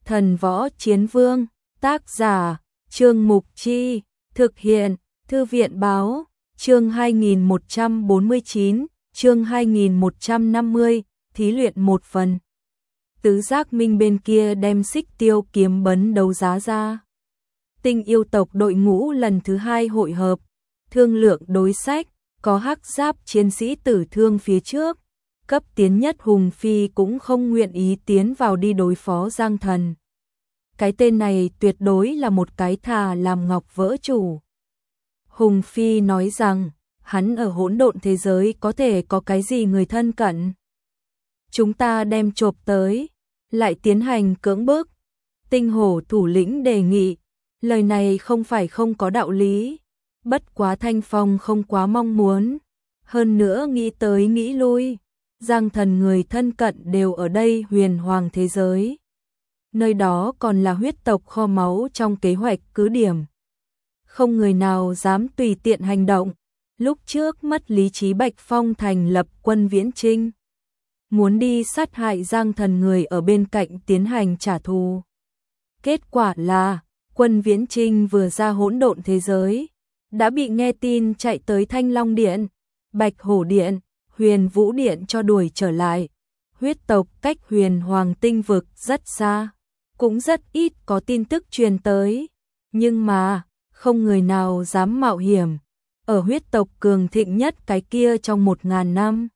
Thần Võ Chiến Vương, tác giả, Trương Mục Chi, thực hiện, Thư viện Báo, chương 2149, chương 2150, thí luyện 1 phần. Tứ Giác Minh bên kia đem Xích Tiêu kiếm bấn đấu giá ra. Tinh yêu tộc đội ngũ lần thứ 2 hội hợp, thương lượng đối sách, có hắc giáp chiến sĩ tử thương phía trước. Cấp tiến nhất Hùng Phi cũng không nguyện ý tiến vào đi đối phó Giang Thần. Cái tên này tuyệt đối là một cái thà làm ngọc vỡ chủ. Hùng Phi nói rằng, hắn ở hỗn độn thế giới có thể có cái gì người thân cận. Chúng ta đem chộp tới, lại tiến hành cưỡng bức. Tinh hổ thủ lĩnh đề nghị, lời này không phải không có đạo lý. Bất quá Thanh Phong không quá mong muốn. Hơn nữa nghĩ tới nghĩ lui. Giang Thần người thân cận đều ở đây huyền hoàng thế giới. Nơi đó còn là huyết tộc kho máu trong kế hoạch cứ điểm. Không người nào dám tùy tiện hành động. Lúc trước mất lý trí Bạch Phong thành lập quân viễn trinh. Muốn đi sát hại Giang Thần người ở bên cạnh tiến hành trả thù. Kết quả là, quân viễn trinh vừa ra hỗn độn thế giới. Đã bị nghe tin chạy tới Thanh Long Điện, Bạch Hổ Điện, Huyền Vũ Điện cho đuổi trở lại. Huyết tộc cách huyền hoàng tinh vực rất xa. Cũng rất ít có tin tức truyền tới. Nhưng mà, không người nào dám mạo hiểm. Ở huyết tộc cường thịnh nhất cái kia trong 1000 năm.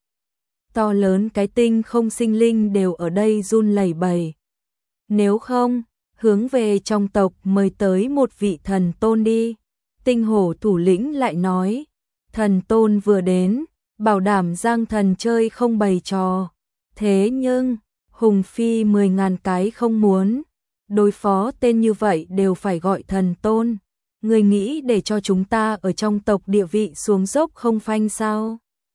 To lớn cái tinh không sinh linh đều ở đây run lẩy bẩy. Nếu không, hướng về trong tộc mời tới một vị thần tôn đi. Tinh hổ thủ lĩnh lại nói, thần tôn vừa đến, bảo đảm Giang Thần chơi không bày trò. Thế nhưng, Hùng Phi 10.000 cái không muốn. Đối phó tên như vậy đều phải gọi thần tôn. Người nghĩ để cho chúng ta ở trong tộc địa vị xuống dốc không phanh sao?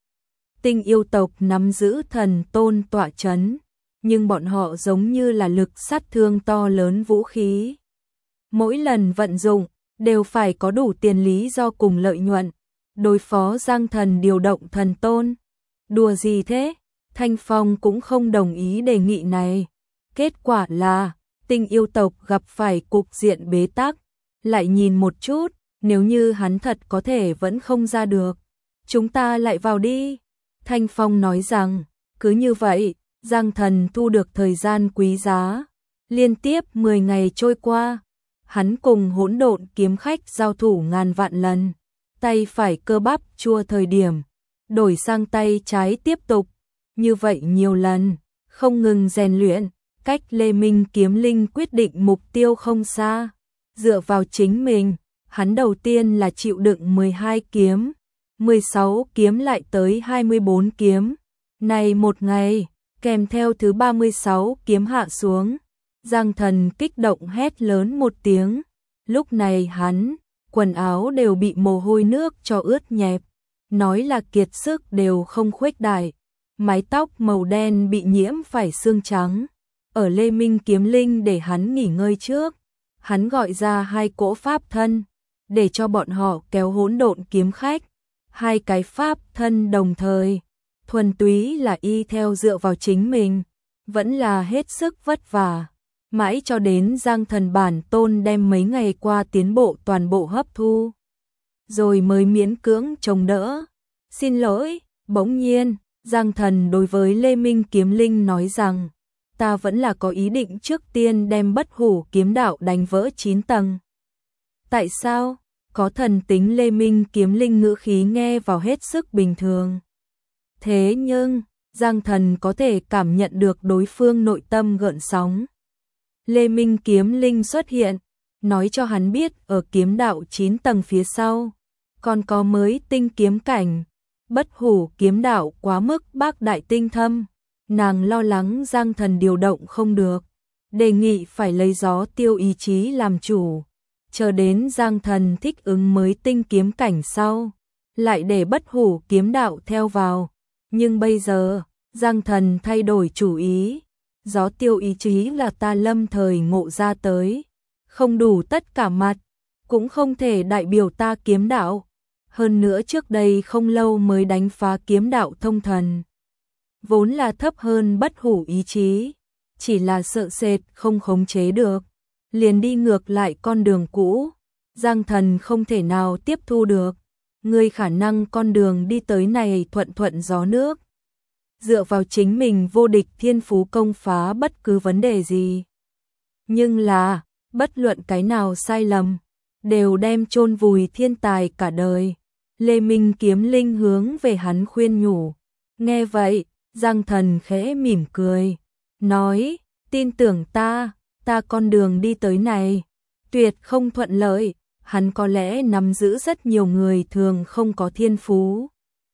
Tinh yêu tộc nắm giữ thần tôn tọa chấn, nhưng bọn họ giống như là lực sát thương to lớn vũ khí. Mỗi lần vận dụng, đều phải có đủ tiền lý do cùng lợi nhuận. Đối phó Giang Thần điều động thần tôn. Đùa gì thế? Thanh Phong cũng không đồng ý đề nghị này. Kết quả là, tinh yêu tộc gặp phải cục diện bế tắc. Lại nhìn một chút, nếu như hắn thật có thể vẫn không ra được. Chúng ta lại vào đi. Thanh Phong nói rằng, cứ như vậy, Giang Thần thu được thời gian quý giá. Liên tiếp 10 ngày trôi qua, hắn cùng hỗn độn kiếm khách giao thủ ngàn vạn lần. Tay phải cơ bắp chua thời điểm, đổi sang tay trái tiếp tục. Như vậy nhiều lần, không ngừng rèn luyện, cách Lê Minh kiếm linh quyết định mục tiêu không xa. Dựa vào chính mình, hắn đầu tiên là chịu đựng 12 kiếm, 16 kiếm lại tới 24 kiếm. Này một ngày, kèm theo thứ 36 kiếm hạ xuống, Giang Thần kích động hét lớn một tiếng. Lúc này hắn, quần áo đều bị mồ hôi nước cho ướt nhẹp, nói là kiệt sức đều không khuếch đại. Mái tóc màu đen bị nhiễm phải xương trắng. Ở Lê Minh kiếm linh để hắn nghỉ ngơi trước. Hắn gọi ra 2 cỗ pháp thân, để cho bọn họ kéo hỗn độn kiếm khách. 2 cái pháp thân đồng thời, thuần túy là y theo dựa vào chính mình, vẫn là hết sức vất vả. Mãi cho đến Giang Thần bản tôn đem mấy ngày qua tiến bộ toàn bộ hấp thu, rồi mới miễn cưỡng chống đỡ. Xin lỗi, bỗng nhiên, Giang Thần đối với Lê Minh kiếm linh nói rằng, ta vẫn là có ý định trước tiên đem bất hủ kiếm đạo đánh vỡ 9 tầng. Tại sao? Có thần tính Lê Minh kiếm linh ngữ khí nghe vào hết sức bình thường. Thế nhưng, Giang Thần có thể cảm nhận được đối phương nội tâm gợn sóng. Lê Minh kiếm linh xuất hiện, nói cho hắn biết ở kiếm đạo 9 tầng phía sau, còn có mới tinh kiếm cảnh. Bất hủ kiếm đạo quá mức bác đại tinh thâm. Nàng lo lắng Giang Thần điều động không được, đề nghị phải lấy gió tiêu ý chí làm chủ, chờ đến Giang Thần thích ứng mới tinh kiếm cảnh sau, lại để bất hủ kiếm đạo theo vào. Nhưng bây giờ, Giang Thần thay đổi chủ ý, gió tiêu ý chí là ta lâm thời ngộ ra tới, không đủ tất cả mặt, cũng không thể đại biểu ta kiếm đạo. Hơn nữa trước đây không lâu mới đánh phá kiếm đạo thông thần, vốn là thấp hơn bất hủ ý chí. chỉ là sợ sệt không khống chế được, liền đi ngược lại con đường cũ. Giang Thần không thể nào tiếp thu được, ngươi khả năng con đường đi tới này thuận thuận gió nước, dựa vào chính mình vô địch thiên phú công phá bất cứ vấn đề gì. Nhưng là, bất luận cái nào sai lầm, đều đem chôn vùi thiên tài cả đời. Lê Minh Kiếm Linh hướng về hắn khuyên nhủ. Nghe vậy, Giang Thần khẽ mỉm cười, nói, tin tưởng ta con đường đi tới này, tuyệt không thuận lợi, hắn có lẽ nắm giữ rất nhiều người thường không có thiên phú.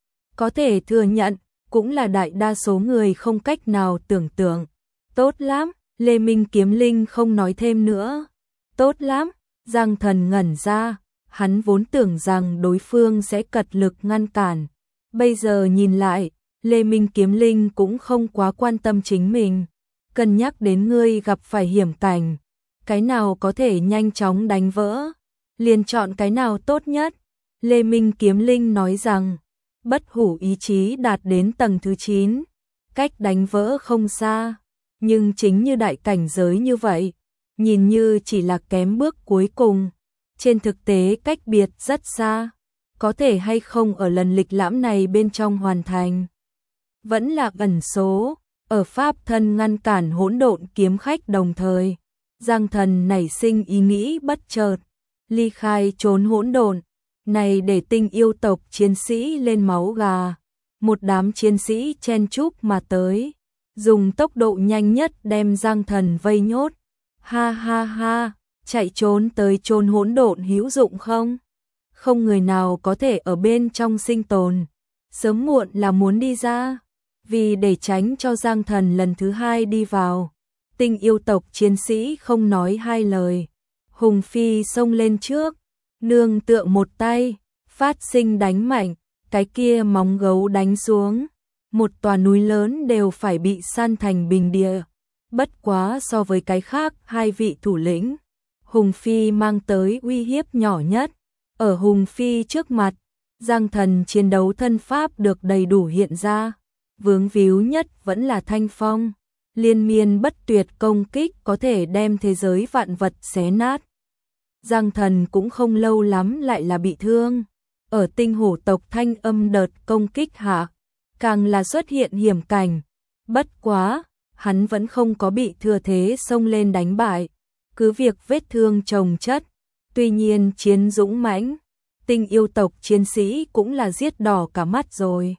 Có thể thừa nhận, cũng là đại đa số người không cách nào tưởng tượng. Tốt lắm, Lê Minh Kiếm Linh không nói thêm nữa. Tốt lắm, Giang Thần ngẩn ra, hắn vốn tưởng rằng đối phương sẽ cật lực ngăn cản. Bây giờ nhìn lại, Lê Minh Kiếm Linh cũng không quá quan tâm chính mình. Cân nhắc đến ngươi gặp phải hiểm cảnh, cái nào có thể nhanh chóng đánh vỡ, liền chọn cái nào tốt nhất. Lê Minh Kiếm Linh nói rằng, bất hủ ý chí đạt đến tầng thứ 9, cách đánh vỡ không xa, nhưng chính như đại cảnh giới như vậy, nhìn như chỉ là kém bước cuối cùng, trên thực tế cách biệt rất xa, có thể hay không ở lần lịch lãm này bên trong hoàn thành. Vẫn là ẩn số, ở pháp thân ngăn cản hỗn độn kiếm khách đồng thời, Giang Thần nảy sinh ý nghĩ bất chợt, ly khai trốn hỗn độn, này để Tinh yêu tộc chiến sĩ lên máu gà, một đám chiến sĩ chen chúc mà tới, dùng tốc độ nhanh nhất đem Giang Thần vây nhốt. Ha ha ha, chạy trốn tới trốn hỗn độn hữu dụng không? Không người nào có thể ở bên trong sinh tồn, sớm muộn là muốn đi ra. Vì để tránh cho Giang Thần lần thứ 2 đi vào, Tinh yêu tộc chiến sĩ không nói hai lời, Hùng Phi xông lên trước, nương tựa một tay, phát sinh đánh mạnh, cái kia móng gấu đánh xuống, một tòa núi lớn đều phải bị san thành bình địa. Bất quá so với cái khác hai vị thủ lĩnh, Hùng Phi mang tới uy hiếp nhỏ nhất. Ở Hùng Phi trước mặt, Giang Thần chiến đấu thân pháp được đầy đủ hiện ra. Vướng víu nhất vẫn là thanh phong, liên miên bất tuyệt công kích có thể đem thế giới vạn vật xé nát. Giang Thần cũng không lâu lắm lại là bị thương. Ở Tinh hổ tộc thanh âm đợt công kích hạ, càng là xuất hiện hiểm cảnh. Bất quá, hắn vẫn không có bị thừa thế xông lên đánh bại. Cứ việc vết thương chồng chất, tuy nhiên chiến dũng mãnh, Tinh yêu tộc chiến sĩ cũng là giết đỏ cả mắt rồi.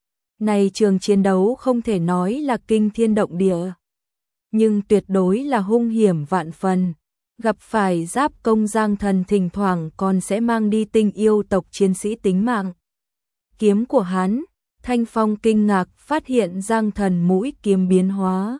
Này trường chiến đấu không thể nói là kinh thiên động địa, nhưng tuyệt đối là hung hiểm vạn phần. Gặp phải giáp công Giang Thần thỉnh thoảng còn sẽ mang đi Tinh yêu tộc chiến sĩ tính mạng. Kiếm của hắn, Thanh Phong kinh ngạc phát hiện Giang Thần mũi kiếm biến hóa.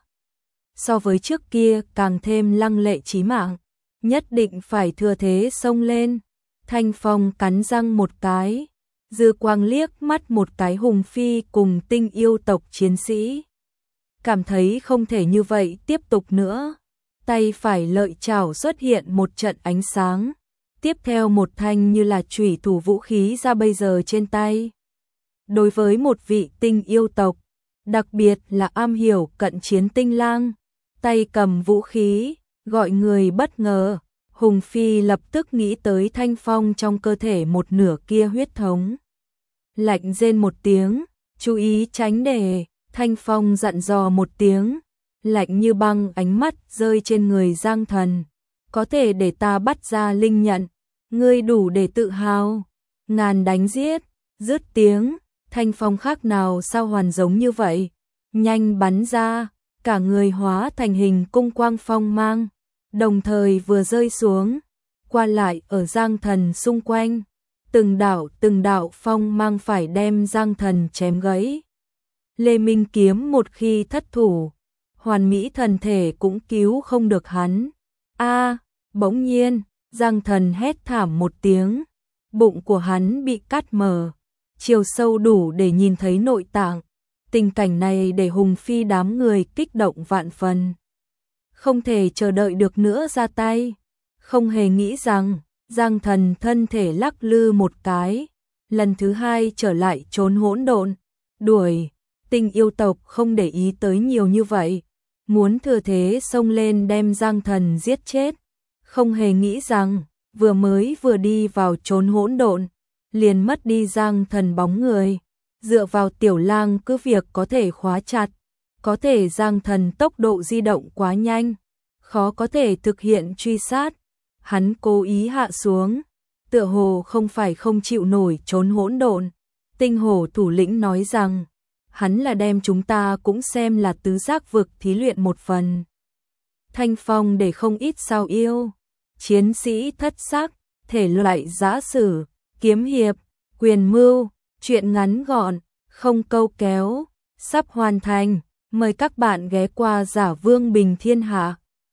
So với trước kia càng thêm lăng lệ chí mạng, nhất định phải thừa thế xông lên. Thanh Phong cắn răng một cái, dư quang liếc mắt một cái Hùng Phi cùng Tinh yêu tộc chiến sĩ. Cảm thấy không thể như vậy tiếp tục nữa. Tay phải lợi chảo xuất hiện một trận ánh sáng. Tiếp theo một thanh như là chủy thủ vũ khí ra bây giờ trên tay. Đối với một vị Tinh yêu tộc, đặc biệt là am hiểu cận chiến tinh lang, tay cầm vũ khí, gọi người bất ngờ. Hùng Phi lập tức nghĩ tới Thanh Phong trong cơ thể một nửa kia huyết thống. Lạnh rên một tiếng, chú ý tránh để, Thanh Phong dặn dò một tiếng, lạnh như băng ánh mắt rơi trên người Giang Thần. Có thể để ta bắt ra linh nhận, ngươi đủ để tự hào. Ngàn đánh giết, dứt tiếng, Thanh Phong khác nào sao hoàn giống như vậy, nhanh bắn ra, cả người hóa thành hình cung quang phong mang, đồng thời vừa rơi xuống, qua lại ở Giang Thần xung quanh, từng đạo phong mang phải đem Giang Thần chém gãy. Lê Minh Kiếm một khi thất thủ, hoàn mỹ thần thể cũng cứu không được hắn. Bỗng nhiên, Giang Thần hét thảm một tiếng, bụng của hắn bị cắt mở, chiều sâu đủ để nhìn thấy nội tạng. Tình cảnh này để Hùng Phi đám người kích động vạn phần. Không thể chờ đợi được nữa ra tay, không hề nghĩ rằng Giang Thần thân thể lắc lư một cái, lần thứ 2 trở lại trốn hỗn độn, đuổi. Tinh yêu tộc không để ý tới nhiều như vậy, muốn thừa thế xông lên đem Giang Thần giết chết, không hề nghĩ rằng vừa đi vào chốn hỗn độn, liền mất đi Giang Thần bóng người, dựa vào Tiểu Lang cứ việc có thể khóa chặt, có thể Giang Thần tốc độ di động quá nhanh, khó có thể thực hiện truy sát, hắn cố ý hạ xuống, tựa hồ không phải không chịu nổi chốn hỗn độn. Tinh Hổ thủ lĩnh nói rằng, hắn là đem chúng ta cũng xem là tứ giác vực thí luyện một phần. Thanh Phong để không ít sao yêu, chiến sĩ thất sắc, thể loại giã sử, kiếm hiệp, quyền mưu, truyện ngắn gọn, không câu kéo, sắp hoàn thành, mời các bạn ghé qua Giả Vương Bình Thiên Hạ.